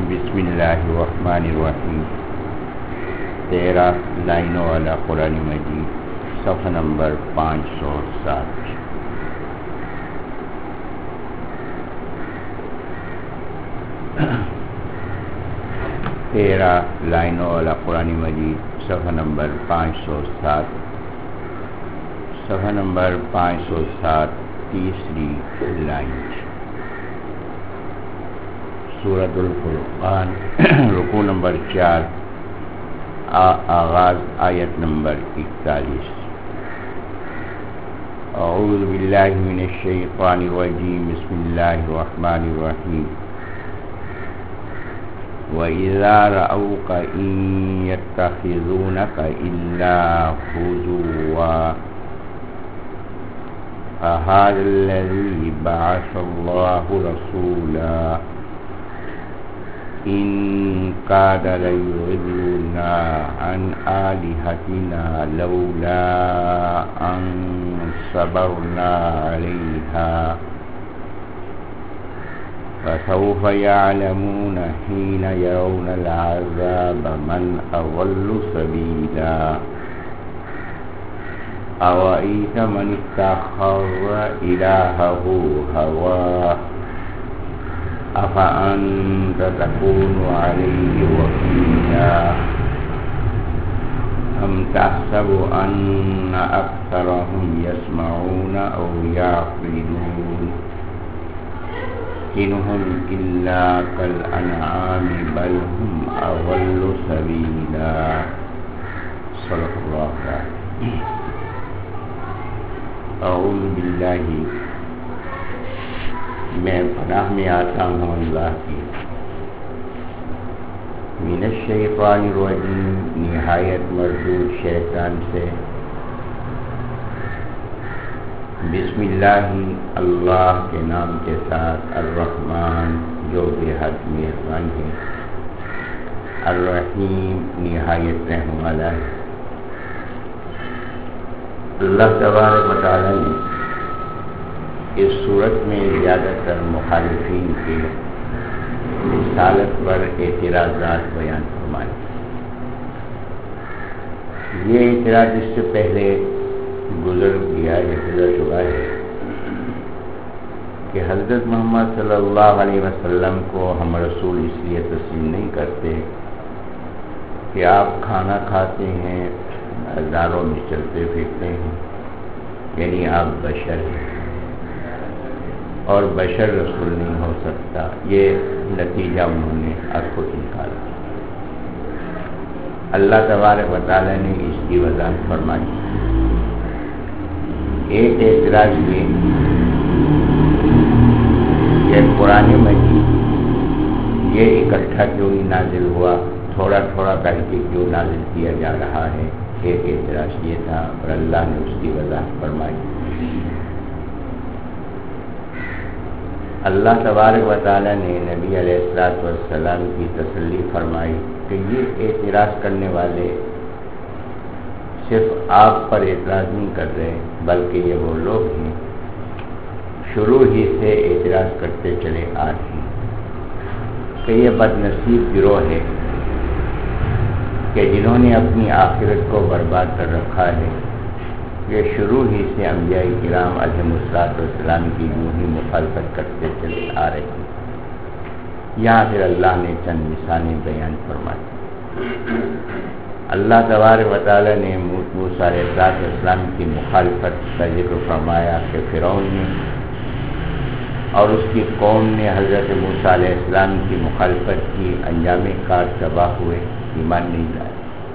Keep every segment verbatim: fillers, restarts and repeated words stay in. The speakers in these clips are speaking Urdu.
بسم اللہ الرحمن الرحیم. تیرہ لائنوں والا قرآن مجید، صفحہ نمبر پانچ سو سات. تیرہ لائنوں والا قرآن مجید، صفحہ نمبر پانچ سو سات. صفحہ نمبر پانچ سو سات، تیسری لائن. سورۃ الفرقان، رکوع نمبر چار، آغاز آیت نمبر اکتالیس. اعوذ باللہ من الشیطان الرجیم، بسم اللہ الرحمن الرحیم. وَإِذَا رَأَوْكَ إِن يَتَّخِذُونَكَ إِلَّا هُزُوًا أَهَذَا الَّذِي بَعَثَ اللَّهُ رَسُولًا إِن كَادَ لَيُضِلُّونَا عَنْ آلِهَتِنَا لَوْلَا أَن صَبَرْنَا عَلَيْهَا فسوف يعلمون حين يرون العذاب من أضل سبيلا أرأيت من اتخذ إلهه هواه أفأنت تكون عليه وكيلا أم تحسب أن أكثرهم يسمعون أو يعقلون إن هم إلا كالأنعام بل هم أضل سبيلا. صدق اللہ العظیم. اعوذ باللہ، میں پناہ میں آتا ہوں اللہ کی، من الشیطان الرجیم، نہایت مردود شیطان سے. بسم اللہ، اللہ کے نام کے ساتھ، الرحمن جو بے حد مہربان ہے، الرحیم نہایت رحم والا ہے. اللہ تبارک و تعالی نے اس صورت میں زیادہ تر مخالفین کے رسالت پر اعتراضات بیان فرمائے. یہ اعتراض اس سے پہلے گزر گیا ہے، گزر چکا ہے کہ حضرت محمد صلی اللہ علیہ وسلم کو ہم رسول اس لیے تسلیم نہیں کرتے کہ آپ کھانا کھاتے ہیں، ہزاروں میں چلتے پھرتے ہیں، یعنی آپ بشر ہیں اور بشر رسول نہیں ہو سکتا. یہ نتیجہ انہوں نے از خود نکالا. اللہ تبارک و تعالی نے اس کی وضاحت فرمائی. ایک اعتراض یہ کہ قرآن مجید یہ اکٹھا کیوں نہیں نازل ہوا، تھوڑا تھوڑا کر کے کیوں نازل کیا جا رہا ہے. ایک اعتراض یہ تھا اور اللہ نے اس کی وضاحت فرمائی. اللہ تبارک و تعالی نے نبی علیہ الصلوۃ والسلام کی تسلی فرمائی کہ یہ اعتراض کرنے والے صرف آپ پر اعتراض نہیں کر رہے، بلکہ یہ وہ لوگ ہیں شروع ہی سے اعتراض کرتے چلے آ رہے ہیں کہ یہ بد نصیب گروہ ہے کہ جنہوں نے اپنی آخرت کو برباد کر رکھا ہے. یہ شروع ہی سے انبیاء کرام علیہم الصلوۃ والسلام کی یوں ہی مخالفت کرتے چلے آ رہے ہیں. یہاں پھر اللہ نے چند مثالیں بیان فرمائی. اللہ تبارک و تعالی نے موسیٰ علیہ السلام کی مخالفت کا ذکر فرمایا کہ فرعون نے اور اس کی قوم نے حضرت موسیٰ علیہ السلام کی مخالفت کی، انجام کار تباہ ہوئے، ایمان نہیں لائے.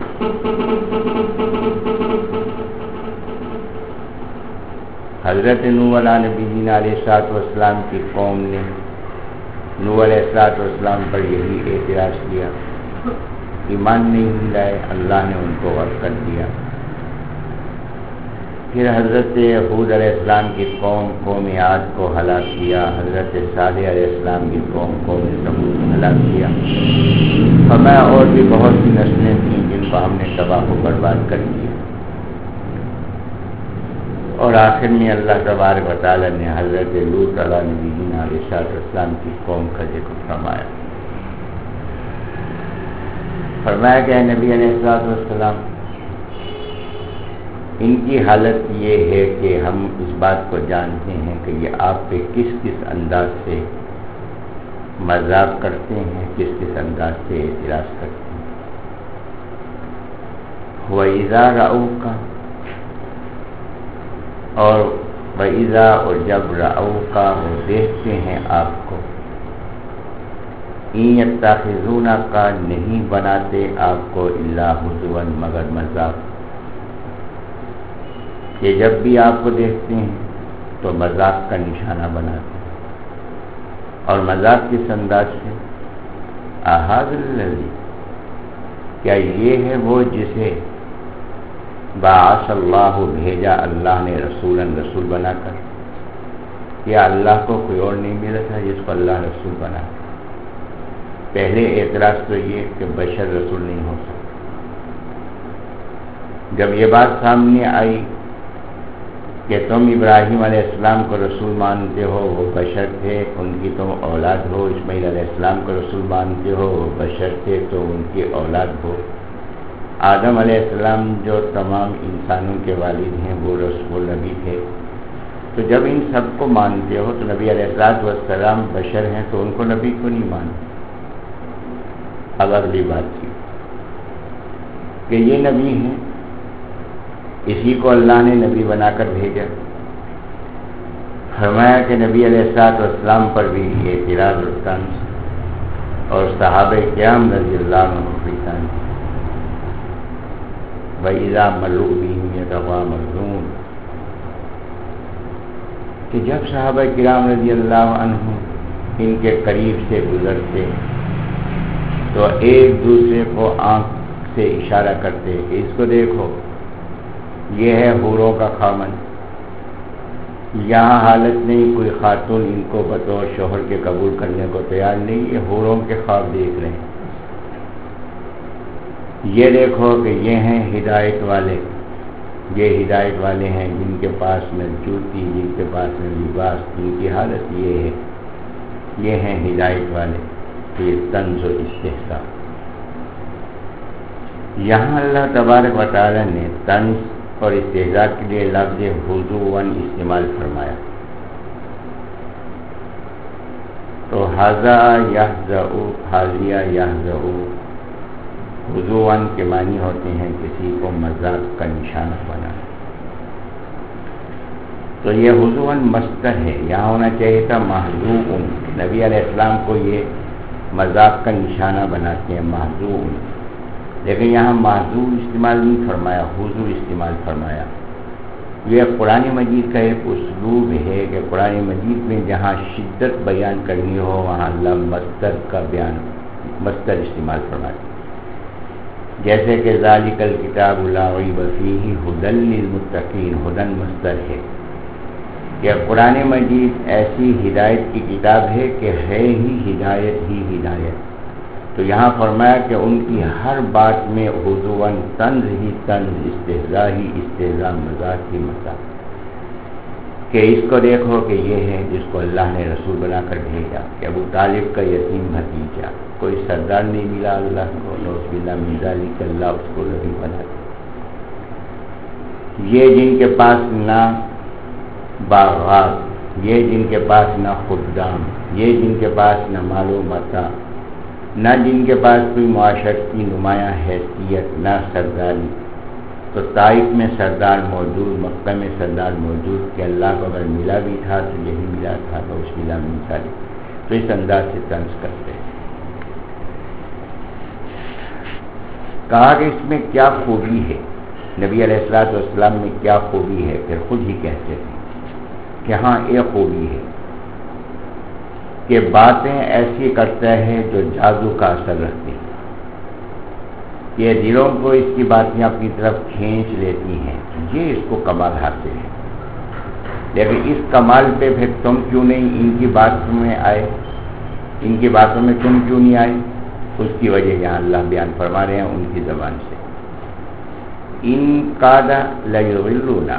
حضرت نوح علیہ نبی علیہ السلام کی قوم نے نوح علیہ السلام پر یہی اعتراض کیا، ایمان نہیں لائے، اللہ نے ان کو غرق کر دیا. پھر حضرت ہود علیہ السلام کی قوم قوم عاد کو ہلاک کیا، حضرت صالح علیہ السلام کی قوم قوم ثمود کو ہلاک کیا. فرمایا اور بھی بہت سی نسلیں تھیں جن کو ہم نے تباہ و برباد کر دیا. اور آخر میں اللہ تبارک و تعالی نے حضرت لوط علیہ نبی علیہ السلام کی قوم کا ذکر فرمایا. فرمایا کہ اے نبی علیہ الصلوۃ والسلام، ان کی حالت یہ ہے کہ ہم اس بات کو جانتے ہیں کہ یہ آپ پہ کس کس انداز سے مذاق کرتے ہیں، کس کس انداز سے اعتراض کرتے ہیں۔ وَإِذَا رَأَوْكَ، اور وَإِذَا، اور جب رَأَوْكَ، وہ دیکھتے ہیں آپ کو، إِن يَتَّخِذُونَكَ، نہیں بناتے آپ کو، إِلَّا هُزُوًا، مگر مذاق، کہ جب بھی آپ کو دیکھتے ہیں تو مذاق کا نشانہ بناتے ہیں۔ اور مذاق کس انداز سے؟ أَهَذَا الَّذِي، کیا یہ ہے وہ جسے بعث اللہ، بھیجا اللہ نے، رسولاً، رسول بنا کر؟ کیا اللہ کو کوئی اور نہیں ملا تھا جس کو اللہ رسول بنا؟ پہلے اعتراض تو یہ کہ بشر رسول نہیں ہو سکتا۔ جب یہ بات سامنے آئی کہ تم ابراہیم علیہ السلام کو رسول مانتے ہو، وہ بشر تھے، ان کی تم اولاد ہو، اسماعیل علیہ السلام کو رسول مانتے ہو، وہ بشر تھے تو ان کی اولاد ہو، آدم علیہ السلام جو تمام انسانوں کے والد ہیں وہ رسول نبی تھے، تو جب ان سب کو مانتے ہو تو نبی علیہ الصلوۃ والسلام بشر ہیں تو ان کو نبی کو نہیں مانتے۔ اب اگلی بات تھی کہ یہ نبی ہیں، اسی کو اللہ نے نبی بنا کر بھیجا۔ فرمایا کہ نبی علیہ الصلوۃ والسلام پر بھی اعتراض اور طنز، اور صحابہ کرام رضی اللہ عنہم کی طنز۔ وَإِذَا مَرُّوا بِهِمْ يَتَغَامَزُونَ، کہ جب صحابہ کرام رضی اللہ عنہم ان کے قریب سے گزرتے تو ایک دوسرے کو آنکھ سے اشارہ کرتے کہ اس کو دیکھو، یہ ہے حوروں کا خامن۔ یہاں حالت نہیں کوئی خاتون ان کو بطور شوہر کے قبول کرنے کو تیار نہیں، یہ حوروں کے خواب دیکھ رہے ہیں۔ یہ دیکھو کہ یہ ہیں ہدایت والے، یہ ہدایت والے ہیں جن کے پاس نہ جوتی، جن کے پاس نہ لباس، جن کی حالت یہ ہے، یہ ہیں ہدایت والے۔ یہ طنز و استہزاء، یہاں اللہ تبارک و تعالی نے طنز اور استہزاء کے لیے لفظ حضواً استعمال فرمایا۔ تو حضا یحزؤ، حاضیہ یحزؤ، حضواً کے معنی ہوتے ہیں کسی کو مذاق کا نشانہ بنا۔ تو یہ حضواً مصدر ہے، یہاں ہونا چاہیے تھا محضوع۔ نبی علیہ السلام کو یہ مذاق کا نشانہ بناتے ہیں، محضوع، لیکن یہاں محضوع استعمال نہیں فرمایا، حضو استعمال فرمایا۔ یہ قرآن مجید کا ایک اسلوب ہے کہ قرآن مجید میں جہاں شدت بیان کرنی ہو وہاں اللہ مصدر کا بیان، مصدر استعمال فرماتے، جیسے کہ ذالک الکتاب لا ریب فیہ ھدی للمتقین، ھدی مصدر ہے کہ قرآن مجید ایسی ہدایت کی کتاب ہے کہ ہے ہی ہدایت ہی ہدایت۔ تو یہاں فرمایا کہ ان کی ہر بات میں حضواً، طنز ہی طنز، استہزاء ہی استہزاء، مذاق ہی مذاق، کہ اس کو دیکھو کہ یہ ہے جس کو اللہ نے رسول بنا کر بھیجا، کہ ابو طالب کا یتیم بھتیجا، کوئی سردار نہیں ملا اللہ کو، نعوذ باللہ من ذالک، اللہ اس کو نبی بنا دیا۔ یہ جن کے پاس نہ باغات، یہ جن کے پاس نہ خدام، یہ جن کے پاس نہ مال و متاع، نہ جن کے پاس کوئی معاشرت کی نمایاں حیثیت، نہ سرداری، تو طائف میں سردار موجود، مکہ میں سردار موجود، کہ اللہ کو اگر ملا بھی تھا تو یہی ملا تھا، تو اس ملا من ذالک، تو اس انداز سے طنز کرتے ہیں۔ کہا کہ اس میں کیا خوبی ہے، نبی علیہ الصلوۃ والسلام میں کیا خوبی ہے، پھر خود ہی کہتے تھے کہ ہاں ایک خوبی ہے کہ باتیں ایسی کرتا ہے جو جادو کا اثر رکھتی ہیں، یہ دلوں کو اس کی باتیں اپنی طرف کھینچ لیتی ہیں، یہ اس کو کمال حاصل ہے۔ لیکن اس کمال پہ پھر تم کیوں نہیں ان کی باتوں میں آئے، ان کی باتوں میں تم کیوں نہیں آئے، اس کی وجہ یہاں اللہ بیان فرما رہے ہیں ان کی زبان سے۔ ان کاد لیضلونا،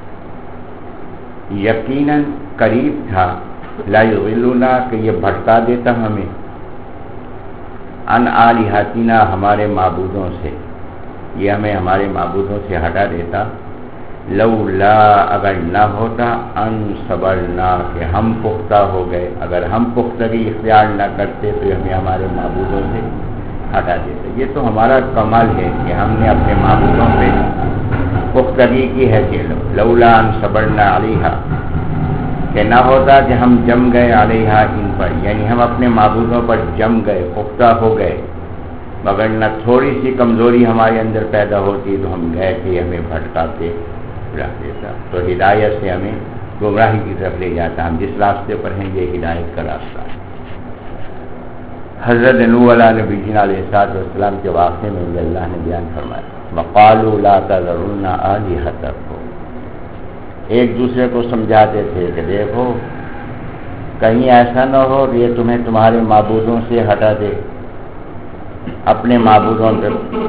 یقیناً قریب تھا، لا یضلونا کہ یہ بھٹکا دیتا ہمیں، ان آلہتنا ہمارے معبودوں سے، یہ ہمیں ہمارے معبودوں سے ہٹا دیتا، لولا اگر نہ ہوتا، ان صبرنا کہ ہم پختہ ہو گئے، اگر ہم پختگی اختیار نہ کرتے تو ہمیں ہمارے معبودوں سے ہٹا دیتے۔ یہ تو ہمارا کمال ہے کہ ہم نے اپنے معبودوں پہ پختگی کی ہے، کہ لولا ان صبرنا علیہا، کہ نہ ہوتا کہ ہم جم گئے علیہا ان پر، یعنی ہم اپنے معبودوں پر جم گئے، پختہ ہو گئے، مگر نہ تھوڑی سی کمزوری ہمارے اندر پیدا ہوتی تو ہم گئے کہ ہمیں بھٹکاتے رکھ دیتا، تو ہدایت سے ہمیں گمراہی کی طرف لے جاتا۔ ہم جس راستے پر ہیں یہ ہدایت کا راستہ ہے۔ حضرت نوح علیہ نبی علیہ السلام کے واقعے میں یہ اللہ نے بیان فرمایا، وَقَالُوا لَا تَذَرُنَّ آلِهَتَكُمْ، ایک دوسرے کو سمجھاتے تھے کہ دیکھو کہیں ایسا نہ ہو کہ یہ تمہیں تمہارے معبودوں سے ہٹا دے، اپنے معبودوں پہ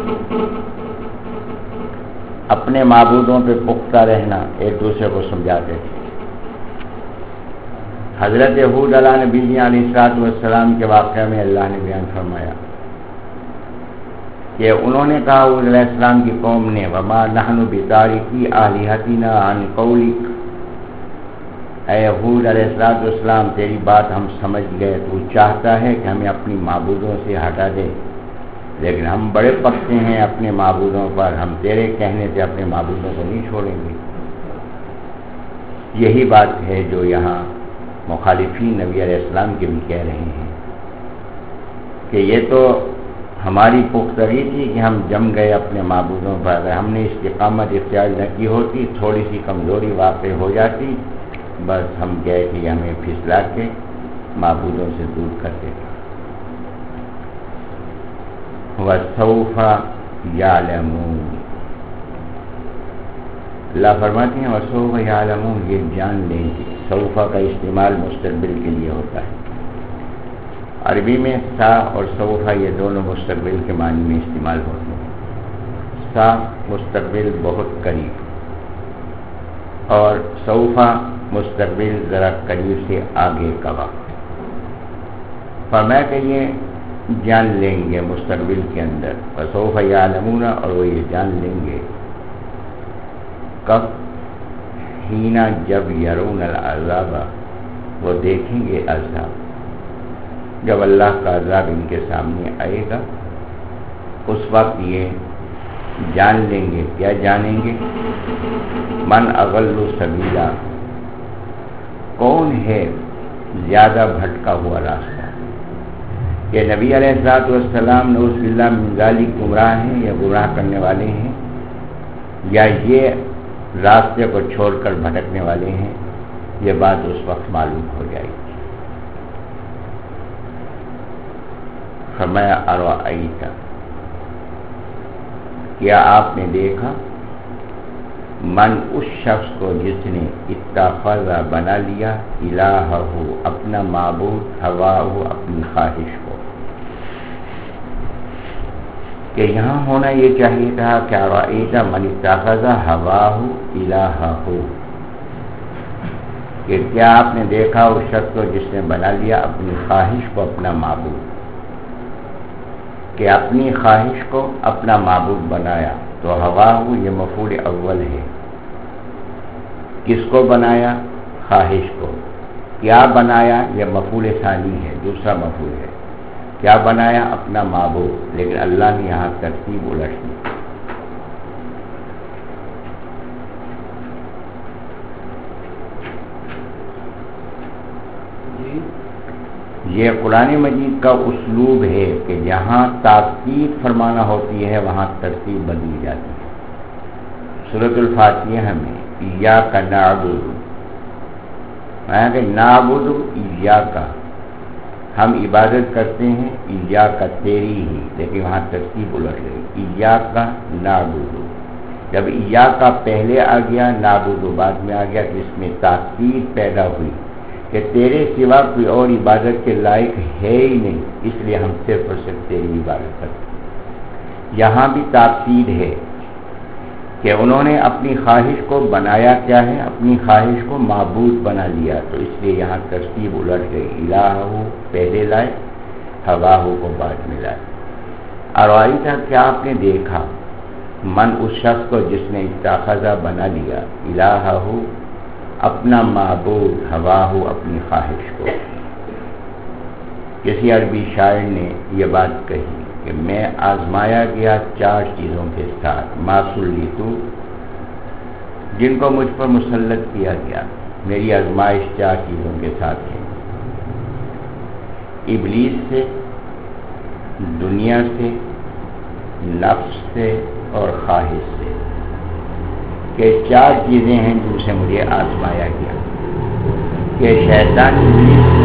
اپنے معبودوں پہ پختہ رہنا، ایک دوسرے کو سمجھاتے تھے۔ حضرت ہود علیہ نبی علیہ السلام کے واقعہ میں اللہ نے بیان فرمایا کہ انہوں نے کہا حود علیہ السلام کی قوم نے، وما نحن بتارکی آلہتنا عن قولک، اے حود علیہ السلام تیری بات ہم سمجھ گئے، تو چاہتا ہے کہ ہمیں اپنی معبودوں سے ہٹا دے، لیکن ہم بڑے پکے ہیں اپنے معبودوں پر، ہم تیرے کہنے سے اپنے معبودوں کو نہیں چھوڑیں گے۔ یہی بات ہے جو یہاں مخالفین نبی علیہ السلام کے بھی کہہ رہے ہیں کہ یہ تو ہماری پختگی تھی کہ ہم جم گئے اپنے معبودوں پر، اگر ہم نے استقامت اختیار نہ کی ہوتی، تھوڑی سی کمزوری واقع ہو جاتی، بس ہم گئے کہ ہمیں پھسلا کے معبودوں سے دور کر دیتا۔ وَسَوْفَ يَعْلَمُونَ، اللہ فرماتے ہیں وَسَوْفَ يَعْلَمُونَ، یہ جان لیں گے۔ سوف کا استعمال مستقبل کے لیے ہوتا ہے، عربی میں سا اور سوف یہ دونوں مستقبل کے معنی میں استعمال ہوتے ہیں۔ سا مستقبل بہت قریب، اور سوف مستقبل ذرا قریب سے آگے کا وقت۔ فرمایا کہ یہ جان لیں گے مستقبل کے اندر، وسوف یعلمون، اور وہ یہ جان لیں گے کب، ہینا جب، یرون العذاب، وہ دیکھیں گے عذاب، جب اللہ کا عذاب ان کے سامنے آئے گا، اس وقت یہ جان لیں گے۔ کیا جانیں گے؟ من اضل سبیلا، کون ہے زیادہ بھٹکا ہوا راستہ، کہ نبی علیہ الصلوۃ والسلام نعوذ باللہ من ذالک گمراہ ہیں یا گمراہ کرنے والے ہیں، یا یہ راستے کو چھوڑ کر بھٹکنے والے ہیں، یہ بات اس وقت معلوم ہو جائے گی۔ فرمایا ارأیت، کیا آپ نے دیکھا، من اس شخص کو جس نے اتخذ بنا لیا، الہہ اپنا معبود، ہواہ اپنی خواہش کو، کہ یہاں ہونا یہ چاہیے تھا کہ ارأیت من اتخذ ہواہ الہہ، کہ کیا آپ نے دیکھا اس شخص کو جس نے بنا لیا اپنی خواہش کو اپنا معبود، کہ اپنی خواہش کو اپنا معبود بنایا، تو ہواہ یہ مفعول اول ہے، کس کو بنایا؟ خواہش کو۔ کیا بنایا؟ یہ مفعول ثانی ہے، دوسرا مفعول ہے، کیا بنایا؟ اپنا معبود، لیکن اللہ نے یہاں ترتیب الٹ دی۔ یہ قرآن مجید کا اسلوب ہے کہ جہاں تاکید فرمانا ہوتی ہے وہاں ترتیب بدلی جاتی ہے۔ سورۃ الفاتحہ میں ایاک نعبد، مانا کہ نعبد ایاک، ہم عبادت کرتے ہیں ایاک تیری ہی، لیکن وہاں ترتیب الٹ گئی، ایاک نعبد، جب ایاک پہلے آ گیا، نعبد بعد میں آ گیا، تو اس میں تاکید پیدا ہوئی کہ تیرے سوا کوئی اور عبادت کے لائق ہے ہی نہیں، اس لیے ہم صرف اور صرف تیری عبادت کرتے ہیں۔ یہاں بھی تاکید ہے کہ انہوں نے اپنی خواہش کو بنایا کیا ہے؟ اپنی خواہش کو معبود بنا لیا، تو اس لیے یہاں ترتیب الٹ گئی، الہ پہلے لائے، ہواہ کو بعد میں لائے۔ ارائیتا کیا آپ نے دیکھا من اس شخص کو جس نے اتخذہ بنا لیا الہہ اپنا معبود ہواہ اپنی خواہش کو. کسی عربی شاعر نے یہ بات کہی کہ میں آزمایا گیا چار چیزوں کے ساتھ ما سلیتو جن کو مجھ پر مسلط کیا گیا. میری آزمائش چار چیزوں کے ساتھ ہے، ابلیس سے، دنیا سے، نفس سے اور خواہش سے. کہ چار چیزیں ہیں جن سے مجھے آزمایا گیا. کہ شیطان ابلیس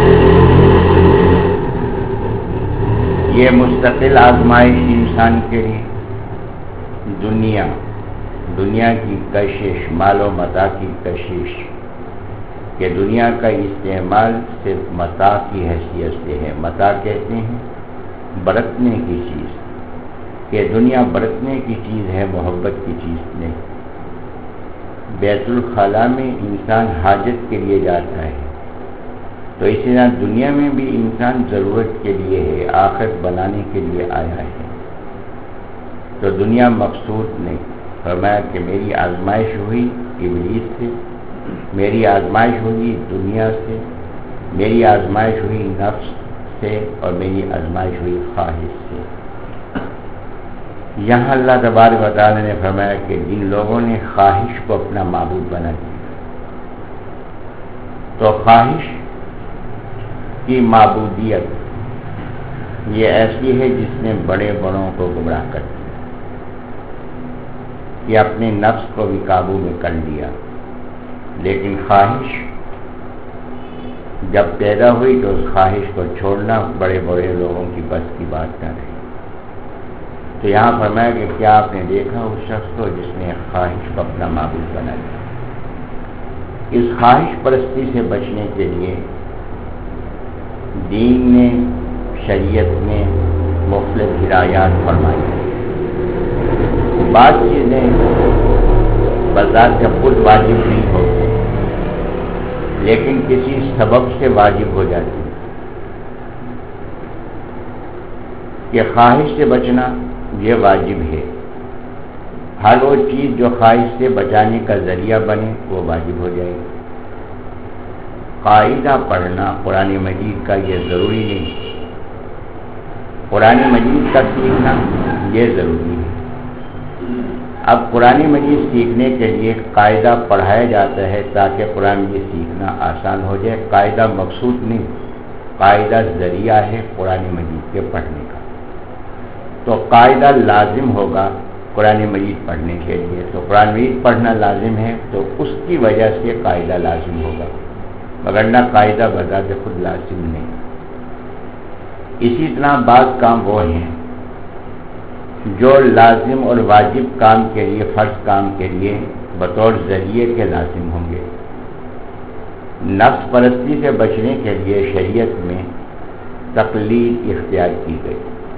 یہ مستقل آزمائش انسان کے لیے، دنیا دنیا کی کشش، مال و متاع کی کشش، کہ دنیا کا استعمال صرف متاع کی حیثیت سے ہے. متاع کہتے ہیں برتنے کی چیز، کہ دنیا برتنے کی چیز ہے، محبت کی چیز نہیں. بیت الخلاء میں انسان حاجت کے لیے جاتا ہے، تو اسی طرح دنیا میں بھی انسان ضرورت کے لیے ہے، آخرت بنانے کے لیے آیا ہے. تو دنیا مقصود نہیں. فرمایا کہ میری آزمائش ہوئی ابلیس سے، میری آزمائش ہوئی دنیا سے، میری آزمائش ہوئی نفس سے اور میری آزمائش ہوئی خواہش سے. یہاں اللہ تبارک و تعالی نے فرمایا کہ جن لوگوں نے خواہش کو اپنا معبود بنا دیا، تو خواہش کی معبودیت یہ ایسی ہے جس نے بڑے بڑوں کو گمراہ کر دیا، یہ اپنے نفس کو بھی قابو میں کر لیا. لیکن خواہش جب پیدا ہوئی تو اس خواہش کو چھوڑنا بڑے بڑے لوگوں کی بس کی بات نہ رہی. تو یہاں فرمایا کہ کیا آپ نے دیکھا اس شخص کو جس نے خواہش کو اپنا معبود بنا لیا. اس خواہش پرستی سے بچنے کے لیے دین نے، شریعت نے مختلف ہدایات فرمائی. بعض چیزیں بذات خود واجب نہیں ہوتی، لیکن کسی سبب سے واجب ہو جاتی ہے. کہ خواہش سے بچنا یہ واجب ہے. ہر وہ چیز جو خواہش سے بچانے کا ذریعہ بنے وہ واجب ہو جائے گی. قاعدہ پڑھنا قرآن مجید کا یہ ضروری نہیں، قرآن مجید کا سیکھنا یہ ضروری ہے. اب قرآن مجید سیکھنے کے لیے قاعدہ پڑھایا جاتا ہے تاکہ قرآن مجید سیکھنا آسان ہو جائے. قاعدہ مقصود نہیں، قاعدہ ذریعہ ہے قرآن مجید کے پڑھنے کا. تو قاعدہ لازم ہوگا قرآن مجید پڑھنے کے لیے. تو قرآن مجید پڑھنا لازم ہے تو اس کی وجہ سے قاعدہ لازم ہوگا، وگرنہ قاعدہ بذات خود لازم نہیں. اسی طرح بعض کام وہ ہیں جو لازم اور واجب کام کے لیے، فرض کام کے لیے بطور ذریعے کے لازم ہوں گے. نفس پرستی سے بچنے کے لیے شریعت میں تقلید اختیار کی گئی.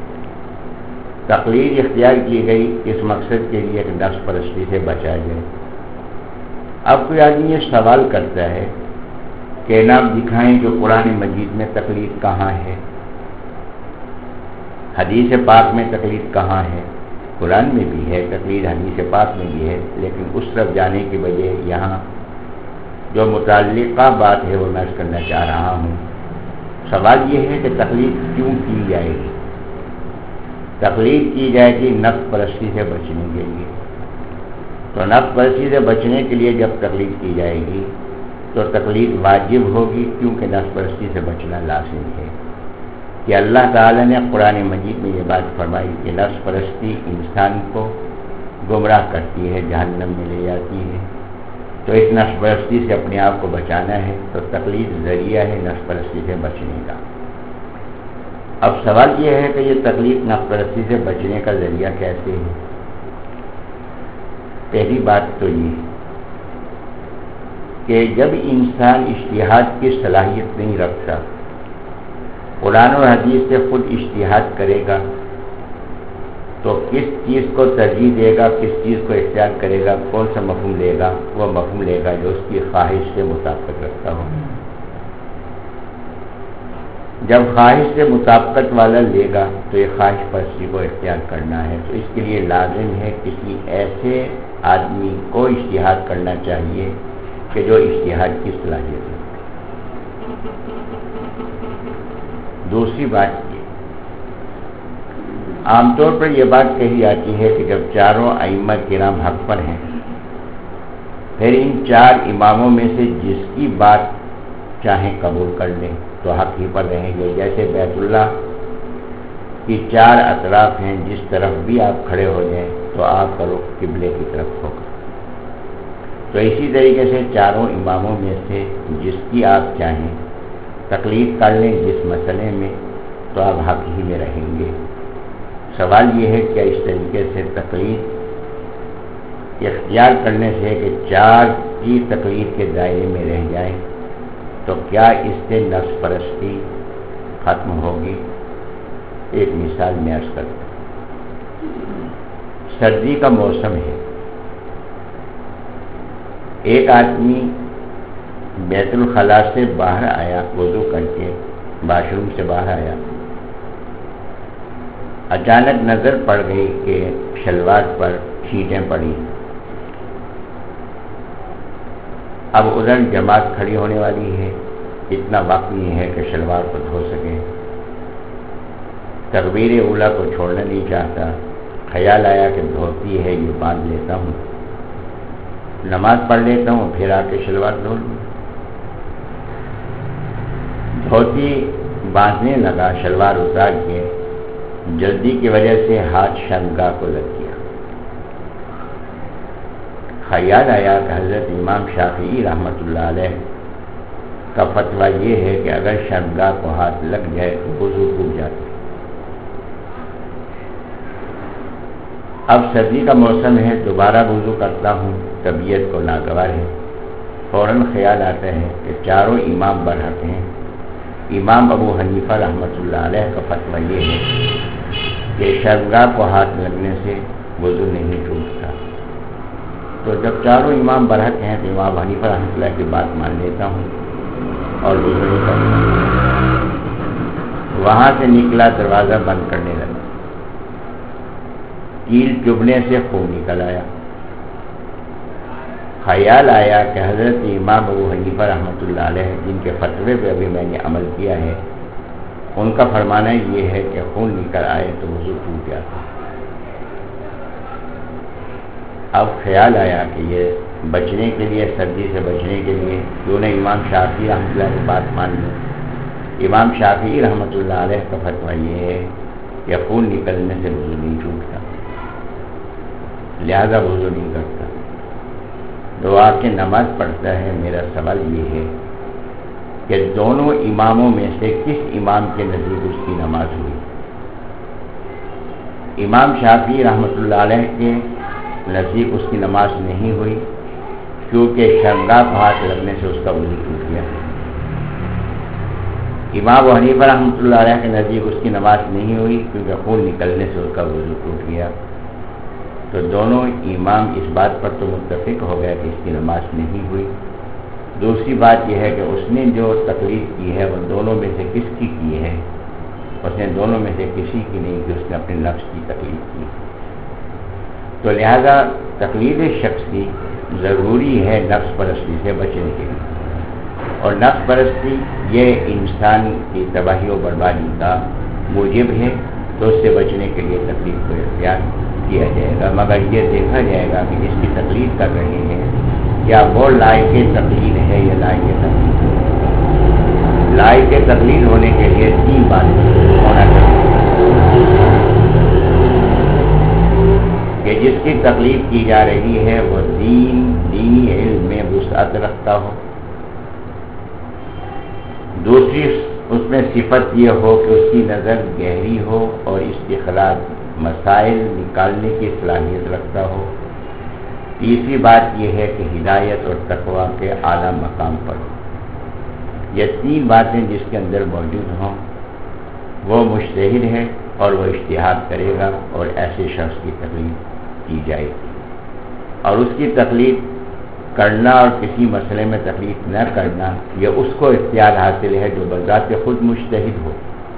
تقلید اختیار کی گئی اس مقصد کے لیے کہ نفس پرستی سے بچا جائے. اب کوئی آدمی یہ سوال کرتا ہے کہ نام دکھائیں جو قرآن مجید میں تقلید کہاں ہے، حدیث پاک میں تقلید کہاں ہے. قرآن میں بھی ہے تقلید، حدیث پاک میں بھی ہے، لیکن اس طرف جانے کی وجہ یہاں جو متعلقہ بات ہے وہ میں کرنا چاہ رہا ہوں. سوال یہ ہے کہ تقلید کیوں کی جائے گی؟ تقلید کی جائے گی نفس پرستی سے بچنے کے لیے. تو نفس پرستی سے بچنے کے لیے جب تقلید کی جائے گی تو تقلید واجب ہوگی، کیونکہ نفس پرستی سے بچنا لازم ہے. کہ اللہ تعالیٰ نے قرآن مجید میں یہ بات فرمائی کہ نفس پرستی انسان کو گمراہ کرتی ہے، جہنم میں لے جاتی ہے. تو اس نفس پرستی سے اپنے آپ کو بچانا ہے تو تقلید ذریعہ ہے نفس پرستی سے بچنے کا. اب سوال یہ ہے کہ یہ تقلید نفس پرستی سے بچنے کا ذریعہ کیسے ہے؟ پہلی بات تو یہ کہ جب انسان اجتہاد کی صلاحیت نہیں رکھتا، قرآن و حدیث سے خود اجتہاد کرے گا تو کس چیز کو ترجیح دے گا، کس چیز کو اختیار کرے گا، کون سا مفہوم لے گا؟ وہ مفہوم لے گا جو اس کی خواہش سے مطابقت رکھتا ہو. جب خواہش سے مطابقت والا لے گا تو یہ خواہش پرستی کو اختیار کرنا ہے، تو اس کے لیے لازم ہے کسی ایسے آدمی کو اجتہاد کرنا چاہیے کہ جو اجتہاد کی صلاحیت ہے۔ دوسری بات یہ، عام طور پر یہ بات کہی جاتی ہے کہ جب چاروں ائمہ کرام حق پر ہیں، پھر ان چار اماموں میں سے جس کی بات چاہیں قبول کر لیں تو حق ہی پر رہیں گے۔ جیسے بیت اللہ کی چار اطراف ہیں، جس طرف بھی آپ کھڑے ہو جائیں تو آپ کا رخ قبلے کی طرف ہوگا۔ تو اسی طریقے سے چاروں اماموں میں سے جس کی آپ چاہیں تقلید کر لیں جس مسئلے میں، تو آپ حق ہی میں رہیں گے۔ سوال یہ ہے کہ اس طریقے سے تقلید اختیار کرنے سے کہ چار کی تقلید کے دائرے میں رہ جائیں تو کیا اس سے نفس پرستی ختم ہوگی؟ ایک مثال میں عرض کرتا ہوں۔ سردی کا موسم ہے، ایک آدمی بیت الخلاء سے باہر آیا، وضو کر کے واش روم سے باہر آیا، اچانک نظر پڑ گئی کہ شلوار پر چھینٹیں پڑی۔ اب ادھر جماعت کھڑی ہونے والی ہے، اتنا وقت نہیں ہے کہ شلوار کو دھو سکے۔ تکبیر اولیٰ کو چھوڑنا نہیں چاہتا، خیال آیا کہ دھوتی ہے یہ باندھ لیتا ہوں، نماز پڑھ لیتا ہوں، پھر آ کے شلوار دھو لوں۔ دھوتی باندھنے لگا، شلوار اتار کے جلدی کی وجہ سے ہاتھ شرمگاہ کو لگ گیا۔ خیال آیا کہ حضرت امام شافعی رحمۃ اللہ علیہ کا فتویٰ یہ ہے کہ اگر شرمگاہ کو ہاتھ لگ جائے تو وضو ٹوٹ جاتا ہے۔ اب سردی کا موسم ہے، دوبارہ وضو کرتا ہوں، طبیعت کو ناگوار ہے، فوراً خیال آتا ہے کہ چاروں امام برحق ہیں۔ امام ابو حنیفہ رحمۃ اللہ علیہ کا فتویٰ یہ ہے کہ شرمگاہ کو ہاتھ لگنے سے وضو نہیں ٹوٹتا۔ تو جب چاروں امام برحق ہیں تو امام حنیفہ رحمۃ اللہ کی بات مان لیتا ہوں اور وضو نہیں کرتا۔ وہاں سے نکلا، دروازہ بند کرنے لگا، کیل چبھنے سے خون نکل آیا۔ خیال آیا کہ حضرت امام ابو حنیفہ رحمۃ اللہ علیہ جن کے فتوے پہ ابھی میں نے عمل کیا ہے، ان کا فرمانا یہ ہے کہ خون نکل آئے تو وضو ٹوٹ جاتا۔ اب خیال آیا کہ یہ بچنے کے لیے، سردی سے بچنے کے لیے کیوں نہ امام شافعی رحمۃ اللہ کی بات مان لوں۔ امام شافعی رحمۃ اللہ علیہ کا فتویٰ یہ ہے کہ خون نکلنے سے وضو نہیں ٹوٹتا، لہذا وضو نہیں کرتا، دعا کے نماز پڑھتا ہے۔ میرا سوال یہ ہے کہ دونوں اماموں میں سے کس امام کے نزدیک اس کی نماز ہوئی؟ امام شافعی رحمۃ اللہ علیہ کے نزدیک اس کی نماز نہیں ہوئی، کیونکہ شرمگاہ کو ہاتھ لگنے سے اس کا وضو ٹوٹ گیا۔ امام ابو حنیفہ رحمۃ اللہ علیہ کے نزدیک اس کی نماز نہیں ہوئی، کیونکہ خون نکلنے سے اس کا وضو ٹوٹ گیا۔ تو دونوں امام اس بات پر تو متفق ہو گیا کہ اس کی نماز نہیں ہوئی۔ دوسری بات یہ ہے کہ اس نے جو تقلید کی ہے وہ دونوں میں سے کس کی کی ہے؟ اس نے دونوں میں سے کسی کی نہیں کی، اس نے اپنے نفس کی تقلید کی۔ تو لہذا تقلید شخصی ضروری ہے نفس پرستی سے بچنے کے لیے، اور نفس پرستی یہ انسان کی تباہی و بربادی کا موجب ہے، تو اس سے بچنے کے لیے تقلید کو اختیار کیا جائے گا۔ مگر یہ دیکھا جائے گا کہ جس کی تقلید کر رہے ہیں کیا وہ لائق تقلید ہے یا لائق تقلید ہے۔ لائق تقلید ہونے کے لیے تین باتیں ہونا چاہیے کہ جس کی تقلید کی جا رہی ہے وہ دین دینی علم میں وسعت رکھتا ہو، دوسری اس میں صفت یہ ہو کہ اس کی نظر گہری ہو اور استخراج مسائل نکالنے کی صلاحیت رکھتا ہو، تیسری بات یہ ہے کہ ہدایت اور تقویٰ کے اعلیٰ مقام پر ہو۔ یہ تین باتیں جس کے اندر موجود ہوں وہ مجتہد ہے اور وہ اجتہاد کرے گا اور ایسے شخص کی تقلید کی جائے گی، اور اس کی تقلید کرنا اور کسی مسئلے میں تکلیف نہ کرنا یہ اس کو اختیار حاصل ہے جو بذات خود مجتہد ہو،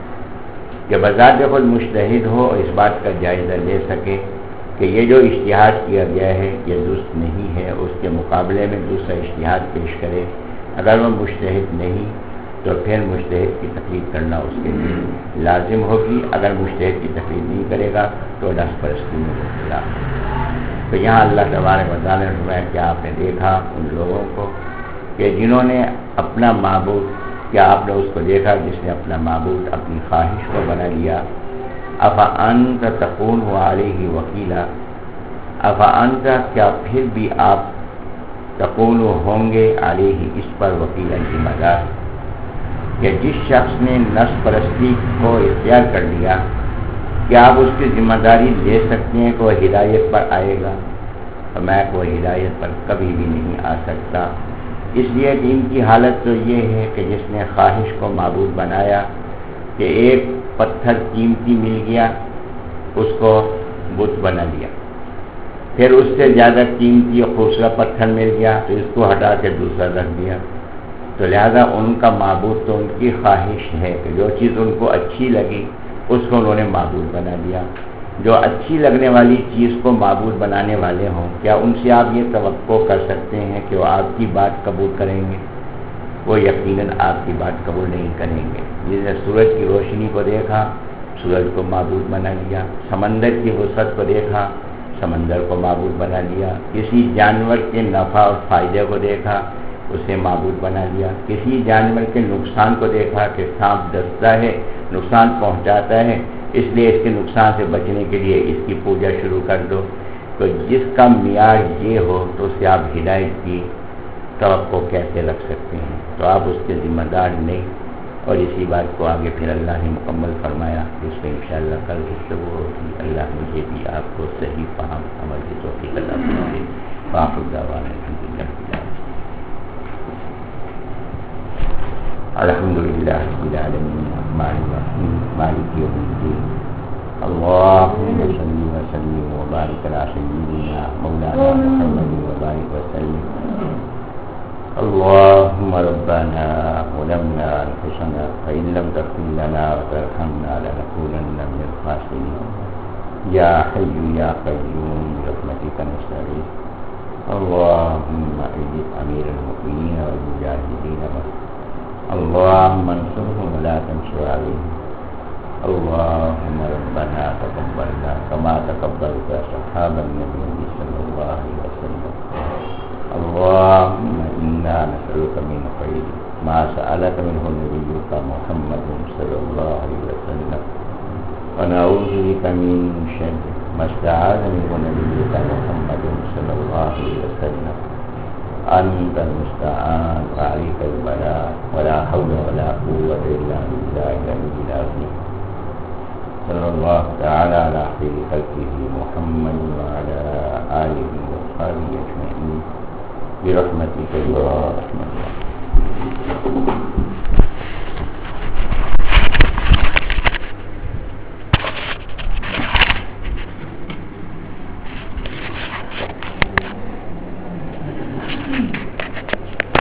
کہ بذات خود مجتہد ہو اور اس بات کا جائزہ لے سکے کہ یہ جو اجتہاد کیا گیا ہے یہ درست نہیں ہے، اس کے مقابلے میں دوسرا اجتہاد پیش کرے۔ اگر وہ مجتہد نہیں تو پھر مجتہد کی تقلید کرنا اس کے لیے لازم ہوگی، اگر مجتہد کی تقلید نہیں کرے گا تو نفس پرستی میں مبتلا ہوگا۔ تو یہاں اللہ تبارک و تعالیٰ نے فرمایا کہ آپ نے دیکھا ان لوگوں کو کہ جنہوں نے اپنا معبود، کیا آپ نے اس کو دیکھا جس نے اپنا معبود اپنی خواہش کو بنا لیا؟ افانت تکون علیہ وکیلا، افانت کیا پھر بھی آپ تکون ہوں گے علیہ اس پر وکیلا ذمہ دار، کہ جس شخص نے نفس پرستی کو اختیار کر لیا کیا آپ اس کی ذمہ داری لے سکتے ہیں کہ وہ ہدایت پر آئے گا؟ تو میں وہ ہدایت پر کبھی بھی نہیں آ سکتا، اس لیے کہ ان کی حالت تو یہ ہے کہ جس نے خواہش کو معبود بنایا کہ ایک پتھر قیمتی مل گیا اس کو بت بنا لیا، پھر اس سے زیادہ قیمتی اور خوبصورت پتھر مل گیا تو اس کو ہٹا کے دوسرا رکھ دیا۔ تو لہذا ان کا معبود تو ان کی خواہش ہے کہ جو چیز ان کو اچھی لگی اس کو انہوں نے معبود بنا دیا۔ جو اچھی لگنے والی چیز کو معبود بنانے والے ہوں، کیا ان سے آپ یہ توقع کر سکتے ہیں کہ وہ آپ کی بات قبول کریں گے؟ وہ یقیناً آپ کی بات قبول نہیں کریں گے۔ جس نے سورج کی روشنی کو دیکھا سورج کو معبود بنا لیا، سمندر کی وسعت کو دیکھا سمندر کو معبود بنا لیا، کسی جانور کے نفع اور فائدے کو دیکھا اسے معبود بنا لیا، کسی جانور کے نقصان کو دیکھا کہ سانپ ڈستا ہے نقصان پہنچاتا ہے اس لیے اس کے نقصان سے بچنے کے لیے اس کی پوجا شروع کر دو۔ تو جس کا معیار یہ ہو تو اسے آپ ہدایت کی توقع کیسے رکھ سکتے ہیں؟ تو آپ اس کے ذمہ دار نہیں۔ اور اسی بات کو آگے پھر اللہ نے مکمل فرمایا، اس میں انشاءاللہ کل گفتگو ہوگی۔ اللہ مجھے بھی آپ کو صحیح فہم عمل کی توفیق عطا فرمائے۔ وآخر دعوانا الحمدللہ رب العالمین۔ الحمدللہ رب العالمین الرحمن الرحیم مالک یوم الدین۔ اللهم صل وسلم وبارك على سيدنا مولانا محمد وبارك وسلم۔ اللهم ربنا ظلمنا انفسنا فإن لم تغفر لنا وترحمنا لنكونن من الخاسرين۔ يا حي يا قيوم برحمتك نستغيث۔ اللهم اجد امير المؤمنين والمجاهدين اللهم انصرهم ولا تنصر عليهم۔ اللهم ربنا تقبلنا كما تقبلت أصحاب النبي صلى الله عليه وسلم۔ اللهم إنا نسألك من خير ما سألك منه نبيك محمد صلى الله عليه وسلم، ونعوذ بك من شر ما استعاذ منه نبيك محمد صلى الله عليه وسلم۔ أنت المستعان وعليك البلاء ولا حول ولا قوة إلا بالله العلي العظيم۔ صلى الله تعالى على خير خلقه محمد وعلى آله وصحبه أجمعين برحمتك يا أرحم الراحمين۔